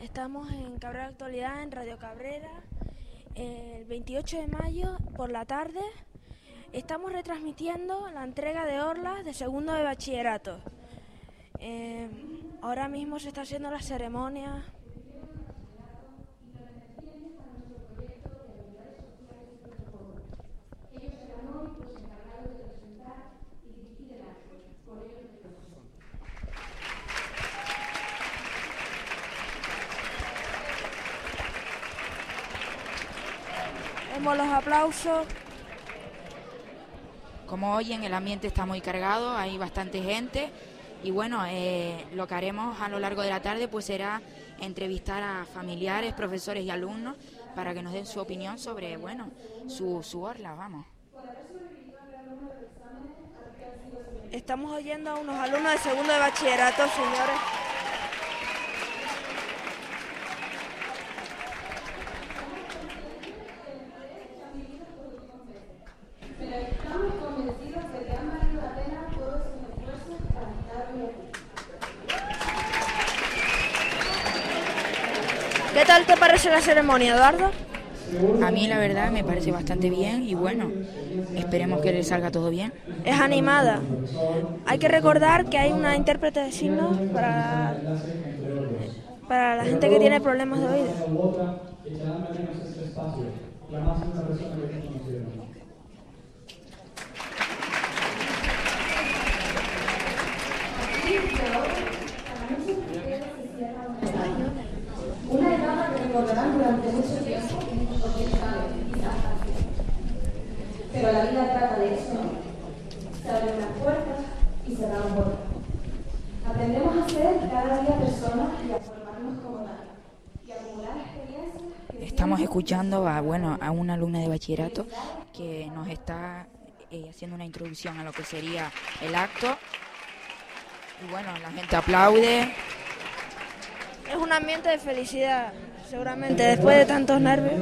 Estamos en Cabrera Actualidad, en Radio Cabrera, el 28 de mayo por la tarde. Estamos retransmitiendo la entrega de orlas de segundo de bachillerato. Ahora mismo se está haciendo la ceremonia. Vemos los aplausos. Como oyen, el ambiente está muy cargado, hay bastante gente y bueno, lo que haremos a lo largo de la tarde pues será entrevistar a familiares, profesores y alumnos para que nos den su opinión sobre, bueno, su orla, vamos. Estamos oyendo a unos alumnos de segundo de bachillerato, señores. ¿Qué tal te parece la ceremonia, Eduardo? A mí la verdad me parece bastante bien y bueno, esperemos que le salga todo bien. Es animada. Hay que recordar que hay una intérprete de signos para la gente que tiene problemas de oído. Una etapa que recordarán durante mucho tiempo, porque quizás fácil. Pero la vida trata de eso, ¿no? Se abren unas puertas y cerramos otras. Aprendemos a ser cada día personas y a formarnos como tal. Y a acumular experiencias. Estamos escuchando a una alumna de bachillerato que nos está haciendo una introducción a lo que sería el acto. Y bueno, la gente aplaude. Es un ambiente de felicidad, seguramente, después de tantos nervios.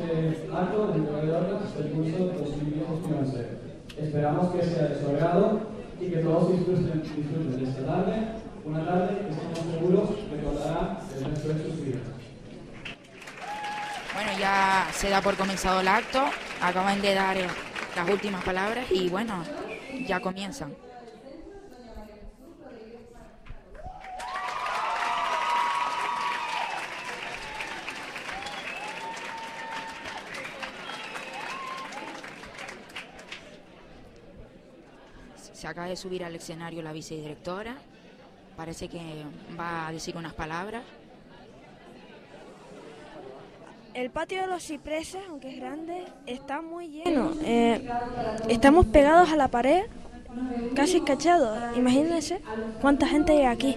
Esperamos que sea de su agrado y que todos disfruten de esta tarde, una tarde que estamos seguros recordarán el resto de sus vidas. Bueno, ya se da por comenzado el acto, acaban de dar las últimas palabras y bueno, ya comienzan. Se acaba de subir al escenario la vicedirectora, parece que va a decir unas palabras. El patio de los cipreses, aunque es grande, está muy lleno. Estamos pegados a la pared, casi cachados. Imagínense cuánta gente hay aquí.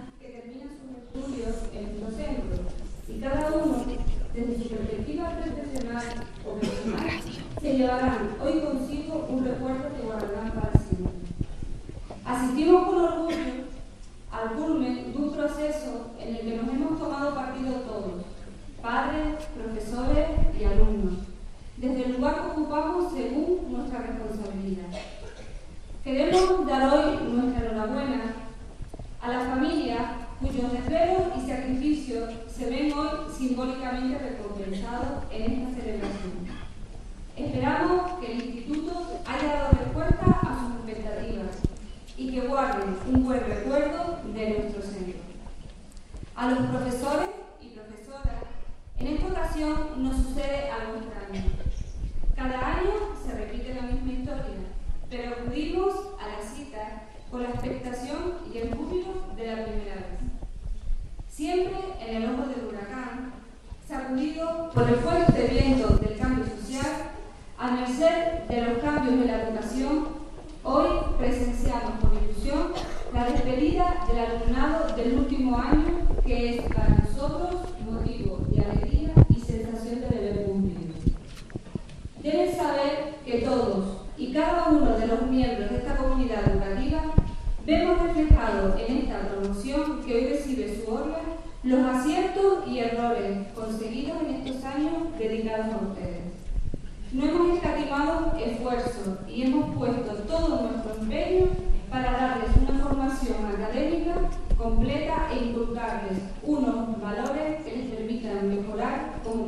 Y cada uno, desde su perspectiva profesional o personal, se llevarán hoy consigo un recuerdo que guardarán para siempre. Asistimos con orgullo al culmen de un proceso en el que nos hemos tomado partido todos, padres, profesores y alumnos, desde el lugar que ocupamos según nuestra responsabilidad. Queremos dar hoy nuestra enhorabuena a las familias cuyos esfuerzos y sacrificios se ven hoy simbólicamente recompensados en esta celebración. Esperamos que el Instituto haya dado respuesta a sus expectativas y que guarden un buen recuerdo de nuestro centro. A los profesores y profesoras, en esta ocasión nos sucede algo extraño. Cada año se repite la misma historia, pero acudimos a la cita con la expectación y el júbilo de la primera vez. Siempre en el ojo del huracán, sacudido por el fuerte viento del cambio social, a merced de los cambios en la educación, hoy presenciamos con ilusión la despedida del alumnado del último año, que es para nosotros motivo de alegría y sensación de deber cumplido. Deben saber que todos y cada uno de los miembros de esta comunidad educativa vemos reflejado en esta promoción que hoy recibe su orla los aciertos y errores conseguidos en estos años dedicados a ustedes. No hemos escatimado esfuerzos y hemos puesto todo nuestro empeño para darles una formación académica completa e inculcarles unos valores que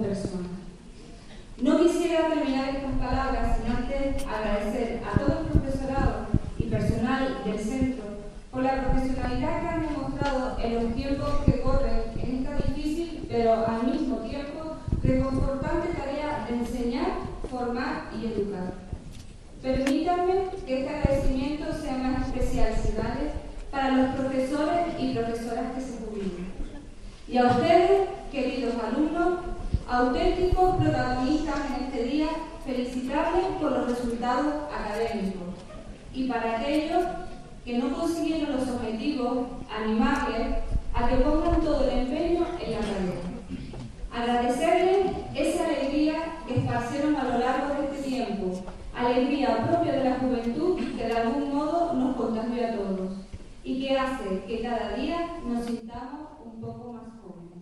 personas. No quisiera terminar estas palabras sin antes agradecer a todo el profesorado y personal del centro por la profesionalidad que han demostrado en los tiempos que corren en esta difícil, pero al mismo tiempo reconfortante tarea de enseñar, formar y educar. Permítanme que este agradecimiento sea más especial si vale para los profesores y profesoras que se jubilan. Y a ustedes, queridos alumnos, auténticos protagonistas en este día, felicitarles por los resultados académicos. Y para aquellos que no consiguieron los objetivos, animarles a que pongan todo el empeño en la tarea. Agradecerles esa alegría que esparcieron a lo largo de este tiempo, alegría propia de la juventud que de algún modo nos contagió a todos y que hace que cada día nos sintamos un poco más jóvenes.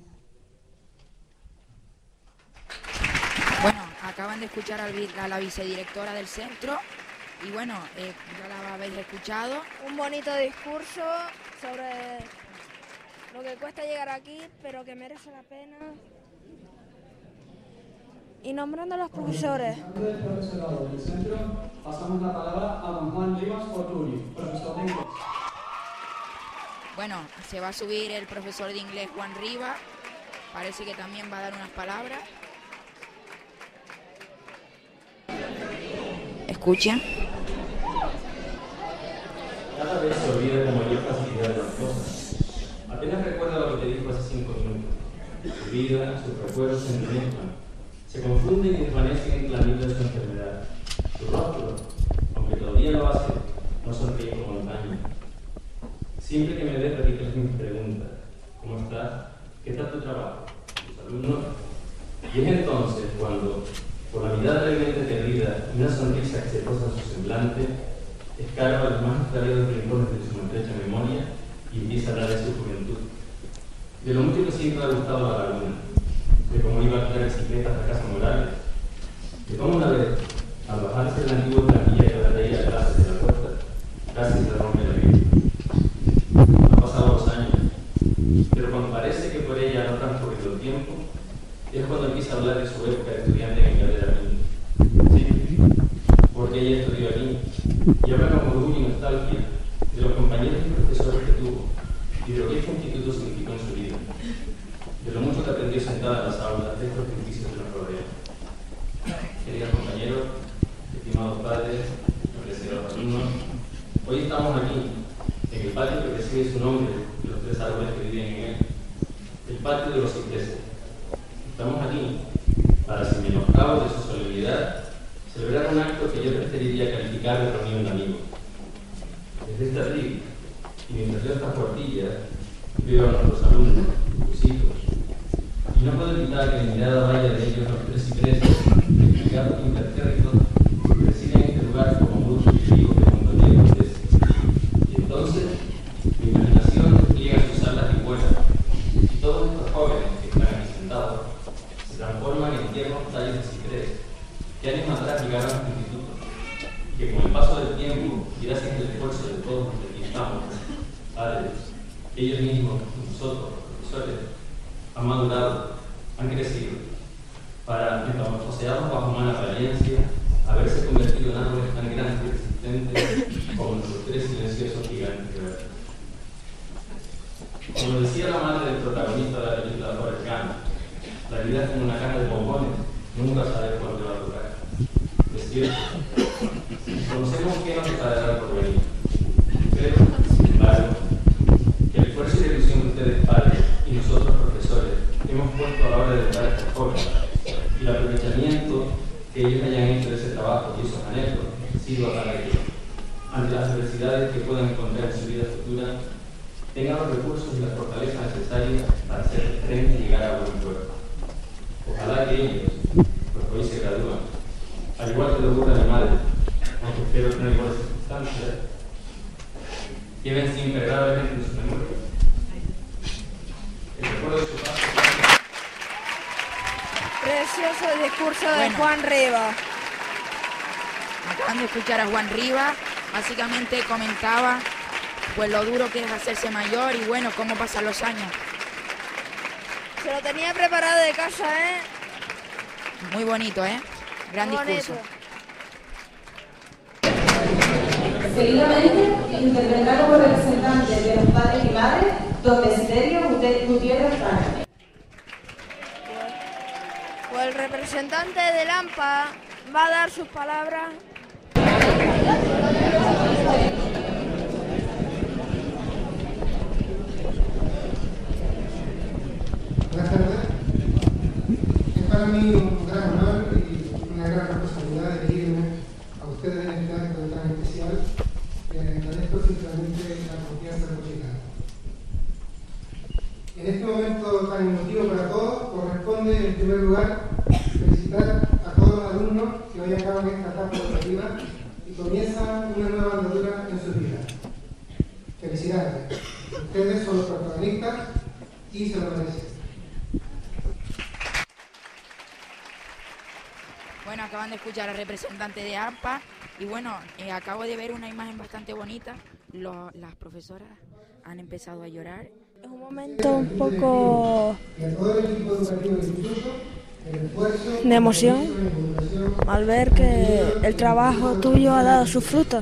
Bueno, acaban de escuchar a la vicedirectora del centro y bueno, ya la habéis escuchado. Un bonito discurso sobre lo que cuesta llegar aquí, pero que merece la pena. Y nombrando a los profesores. Antes del profesorado del centro, pasamos la palabra a don Juan Rivas Fortuny, profesor de inglés. Bueno, se va a subir el profesor de inglés Juan Rivas, parece que también va a dar unas palabras. Escuchen. Cada vez se olvida con mayor facilidad de las cosas. Apenas recuerda lo que te dijo hace 5 minutos. Su vida, sus recuerdos se entremezclan. Se confunden y desvanecen en la niebla de su enfermedad. Su rostro, aunque todavía lo hace, no sonríe como antaño. Siempre que me ves repites mis preguntas. ¿Cómo estás? ¿Qué tal tu trabajo? ¿Tus alumnos? Y es entonces cuando, por la mirada levemente perdida y una sonrisa exitosa en su semblante, escarba los más extraviados rincones de su maltrecha memoria y empieza a hablar de su juventud. De lo mucho que siempre le ha gustado la laguna, de cómo iba a traer bicicletas a casa Morales, de cómo una vez, al bajarse del antiguo tranvía que la traía a clases de la costa, casi se rompe la vida. Han pasado los años, pero cuando parece que por ella no ha transcurrido el tiempo, es cuando empieza a hablar de su época de estudiante en Cabrera Pinto. Sí, porque ella estudió aquí, y habla con orgullo y nostalgia de los compañeros y profesores que tuvo, y de lo que este instituto significó en su vida, de lo mucho que aprendió sentada en las aulas de estos edificios que nos rodean. Queridos compañeros, estimados padres, apreciados alumnos, hoy estamos aquí, en el patio que recibe su nombre de los 3 árboles que viven en él, el patio de los cipreses. Estamos aquí para, sin menoscabo de su solemnidad, celebrar un acto que yo preferiría calificar de reunión de amigos. Desde este abril, y mientras leo estas cuartillas, veo a nuestros alumnos, sus hijos, y no puedo evitar que mi mirada vaya de ellos a los 3 cipreses, explicados impertérritos, que residen en este lugar como muros fríos de montoneros de ese. Y entonces, mi imaginación despliega sus alas y vuela, y todos estos jóvenes que están aquí sentados se transforman en tiernos tallos de ciprés que años atrás llegaron a este instituto, y que con el paso del tiempo, y gracias al esfuerzo de todos los que aquí estamos, padres, ellos mismos, nosotros, profesores, han madurado, han crecido, para, metamorfoseados bajo humana apariencia, haberse convertido en árboles tan grandes y resistentes como nuestros 3 silenciosos gigantes de verdad. Como decía la madre del protagonista de la película Forrest Gump, la vida es como una caja de bombones, nunca sabes cuándo te va a tocar. Es cierto, conocemos que nos deparará por venir, pero, sin embargo, que el esfuerzo y la ilusión que ustedes padres y nosotros profesores hemos puesto a la hora de educar a estos jóvenes y el aprovechamiento que ellos hayan hecho de ese trabajo y esos anhelos sirva para que, ante las adversidades que puedan encontrar en su vida futura, tengan los recursos y las fortalezas necesarias para hacer frente y llegar a buen puerto. Ojalá que ellos, los que hoy se gradúan, al igual que le ocurre a mi madre, aunque espero tener iguales circunstancias, lleven siempre gravemente en su memoria el recuerdo de su padre. Precioso discurso de Juan Rivas. Acaban de escuchar a Juan Rivas, básicamente comentaba pues lo duro que es hacerse mayor y bueno, cómo pasan los años. Se lo tenía preparado de casa, ¿eh? Muy bonito, ¿eh? Gran Muy discurso. bonito. Seguidamente, intervendrá como representante de los padres y madres, don Desiderio Gutiérrez Rana. Pues el representante del AMPA va a dar sus palabras. Buenas tardes. Es para mí un gran honor y una gran responsabilidad dirigirme a ustedes en este acto tan especial. Agradezco sinceramente la confianza depositada. En este momento tan emotivo para todos, corresponde en primer lugar felicitar a todos los alumnos que hoy acaban esta etapa educativa y comienzan una nueva andadura en sus vidas. Felicidades. Ustedes son los protagonistas y se lo merecen. Bueno, acaban de escuchar al representante de AMPA y bueno, acabo de ver una imagen bastante bonita. Las profesoras han empezado a llorar. Es un momento un poco de emoción al ver que el trabajo tuyo ha dado sus frutos.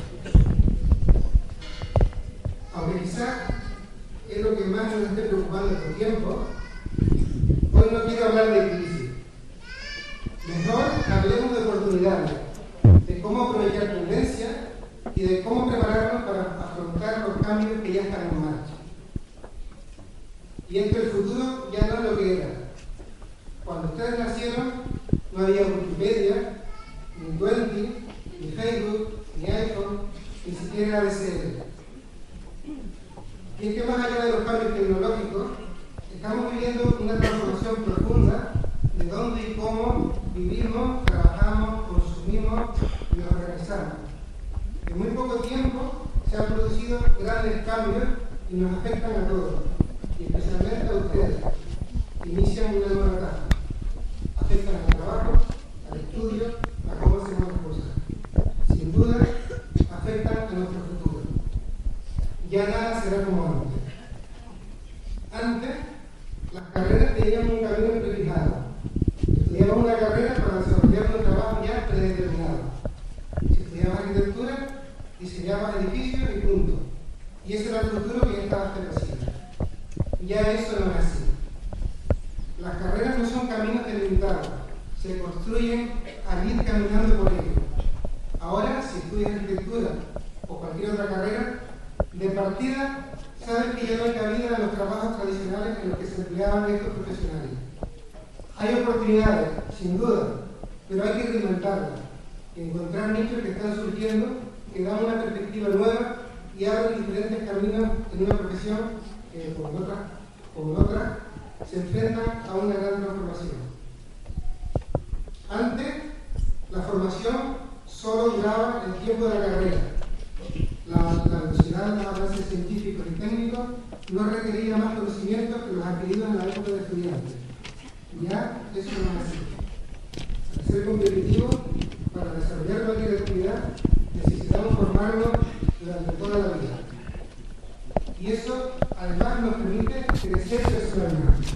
Aunque quizás es lo que más nos esté preocupando en estos tiempos, hoy no quiero hablar de crisis. Mejor hablemos de oportunidades, de cómo aprovechar tendencias y de cómo prepararnos para afrontar los cambios que ya están en marcha. Y es que el futuro ya no es lo que era. Cuando ustedes nacieron no había Wikipedia, ni Twenty, ni Facebook, ni iPhone, ni siquiera DSL. Y es que más allá de los cambios tecnológicos, estamos viviendo una transformación profunda de dónde y cómo vivimos, trabajamos, consumimos y nos organizamos. En muy poco tiempo se han producido grandes cambios y nos afectan a todos, y especialmente a ustedes, que inician una nueva etapa. Afectan al trabajo, al estudio, a cómo hacemos las cosas. Sin duda, afectan a nuestro futuro. Ya nada será como antes. Antes, las carreras tenían un camino prefijado. Estudiamos una carrera para desarrollar un trabajo ya predeterminado. Si estudiabas arquitectura, diseñabas edificios y punto. Y ese era el futuro que ya estaba establecido. Ya eso no es así. Las carreras no son caminos delimitados, se construyen al ir caminando por ellos. Ahora, si estudias arquitectura o cualquier otra carrera, de partida sabes que ya no hay cabida en los trabajos tradicionales en los que se empleaban estos profesionales. Hay oportunidades, sin duda, pero hay que reinventarlas y encontrar nichos que están surgiendo, que dan una perspectiva nueva y abren diferentes caminos en una profesión que, como en otras, se enfrentan a una gran transformación. Antes, la formación solo duraba el tiempo de la carrera. La velocidad de los avances científicos y técnicos no requería más conocimientos que los adquiridos en la época de estudiantes. Ya eso no es así. Para ser competitivos, para desarrollar cualquier actividad, necesitamos formarnos durante toda la vida. Y eso además nos permite crecer personalmente.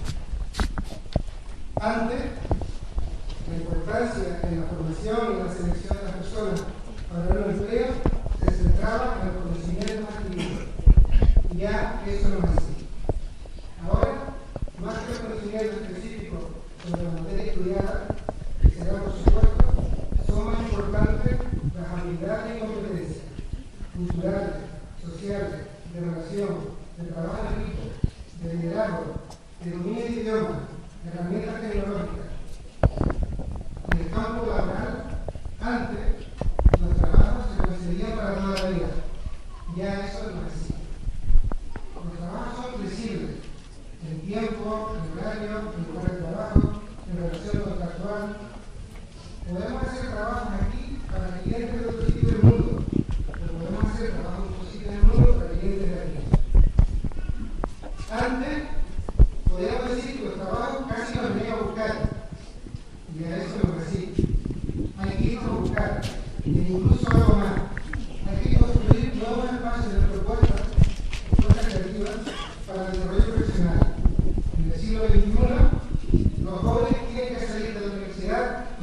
Antes, la importancia en la formación y en la selección de las personas para un empleo se centraba en los conocimientos adquiridos. Y ya eso no es así. Ahora, más que los conocimientos específicos sobre la materia estudiada, que será por supuesto, son más importantes las habilidades y competencias culturales, sociales, de relación, de trabajo en equipo, de liderazgo, de dominio de idiomas, de herramientas tecnológicas. En el campo laboral, antes, los trabajos se concedían para toda la vida. Ya eso no es así. Los trabajos son flexibles en tiempo, en horario, en lugar de trabajo, en relación contractual. Podemos hacer trabajos aquí para clientes de otro sitio del mundo, pero podemos hacer trabajos en otro sitio del mundo para clientes de aquí. Antes, podríamos decir que los trabajos casi los venía a buscar, y a eso no es así. Hay que irnos a buscar, e incluso algo más. Hay que construir nuevos espacios de propuestas creativas para el desarrollo profesional. En el siglo XXI, los jóvenes tienen que salir de la universidad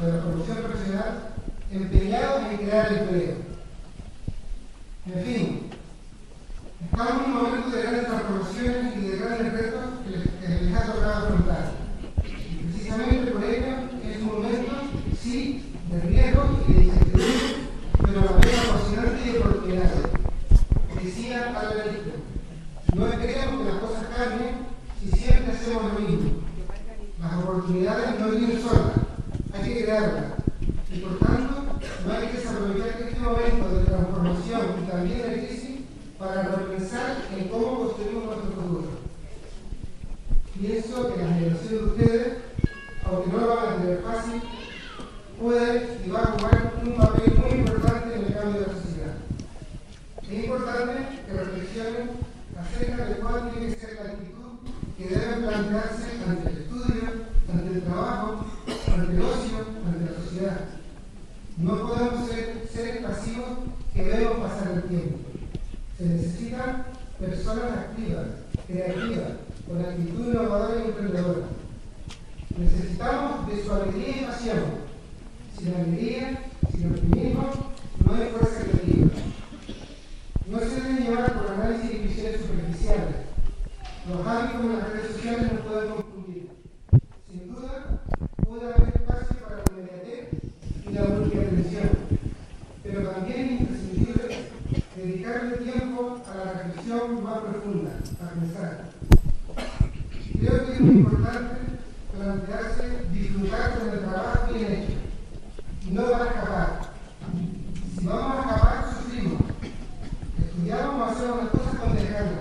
oportunidades no vienen solas, hay que crearlas. Y por tanto, no hay que desaprovechar este momento de transformación y también de crisis para repensar en cómo construimos nuestro futuro. Pienso que la generación de ustedes, aunque no lo van a tener fácil, puede y va a jugar un papel muy importante en el cambio de la sociedad. Es importante que reflexionen acerca de cuál tiene que ser la actitud que deben plantearse ante el estudio, ante el trabajo, ante el ocio, ante la sociedad. No podemos ser seres pasivos que vemos pasar el tiempo. Se necesitan personas activas, creativas, con actitud innovadora y emprendedora. Necesitamos de su alegría y pasión. Sin alegría, sin optimismo, no hay fuerza creativa. No se deben llevar por análisis y visiones superficiales. Los hábitos en las redes sociales nos pueden confundir. Sin duda, puede haber espacio para la inmediatez y la multiatención, pero también es imprescindible dedicarle tiempo a la reflexión más profunda, a pensar. Creo que es muy importante plantearse disfrutar con el trabajo bien hecho y no van a escapar. Si vamos a escapar, sufrimos. Estudiamos o hacemos las cosas con desgana.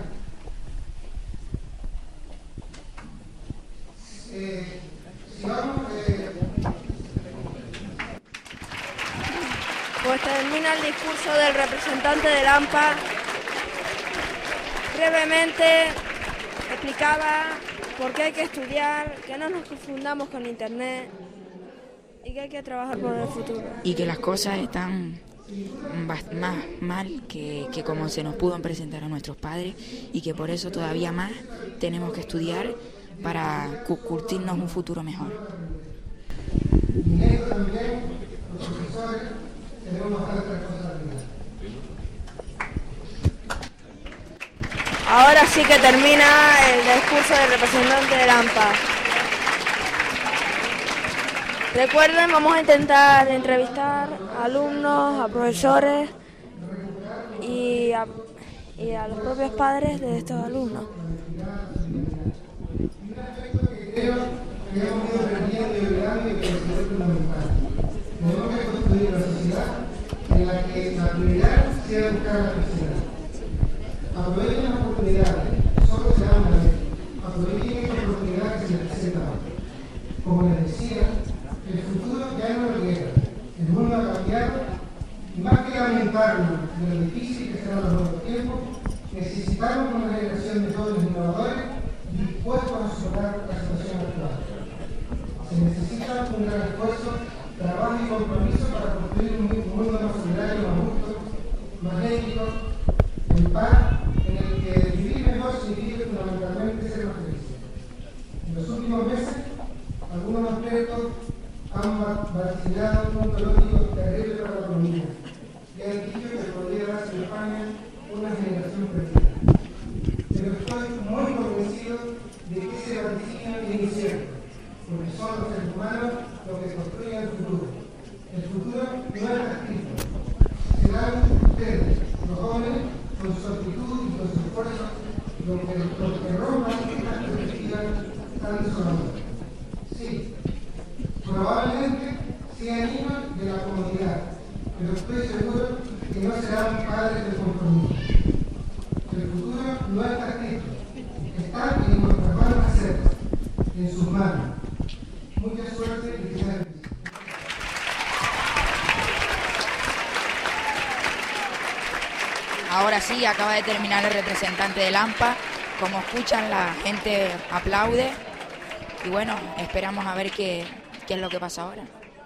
Pues termina el discurso del representante del AMPA. Brevemente explicaba por qué hay que estudiar, que no nos confundamos con Internet y que hay que trabajar por el futuro. Y que las cosas están más mal que como se nos pudo presentar a nuestros padres y que por eso todavía más tenemos que estudiar para curtirnos un futuro mejor. Y en esto también los profesores tenemos bastante responsabilidad. Ahora sí que termina el discurso del representante del AMPA. Recuerden, vamos a intentar entrevistar a alumnos, a profesores y a los propios padres de estos alumnos. Un aspecto que creo que hemos ido aprendiendo y olvidando y que es fundamental. Tenemos que construir una sociedad en la que la prioridad sea buscar la felicidad. Aprovechen las oportunidades, solo se dan una vez. Aprovechen esta oportunidad que se les presenta hoy. Como les decía, el futuro ya no lo llega. El mundo ha cambiado y más que lamentarnos de lo difícil que serán los nuevos tiempos, necesitamos una generación de jóvenes innovadores dispuestos a superar la situación actual. Se necesita un gran esfuerzo, trabajo y compromiso para construir un mundo más solidario, más justo, más ético, en paz, en el que vivir mejor significa fundamentalmente ser más felices. En los últimos meses, algunos expertos han vaticinado un punto lógico terrible para la economía y han dicho que podría darse en España una generación perdida. Pero estoy muy convencido de que ese vaticinio es incierto, porque son los seres humanos los que construyen el futuro. El futuro no está escrito. Serán ustedes, los jóvenes, con su actitud y con su esfuerzo, los que rompan estas perspectivas tan desoladoras. Sí, probablemente sean hijos de la comunidad, pero estoy seguro que no serán padres del compromiso. El futuro no está escrito, está en nuestras manos hacerlo, en sus manos. Mucha suerte y que sea feliz. Ahora sí, acaba de terminar el representante del AMPA. Como escuchan, la gente aplaude. Y bueno, esperamos a ver qué es lo que pasa ahora.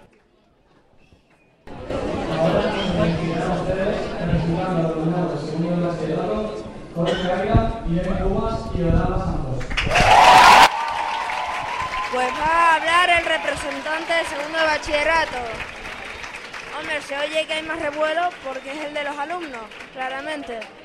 Ahora nos dirigirán a ustedes representando al alumnado del segundo de bachillerato, Jorge Ávila, Irene Cubas y Yolanda Santos. Pues va a hablar el representante del segundo de bachillerato. Hombre, se oye que hay más revuelo porque es el de los alumnos, claramente.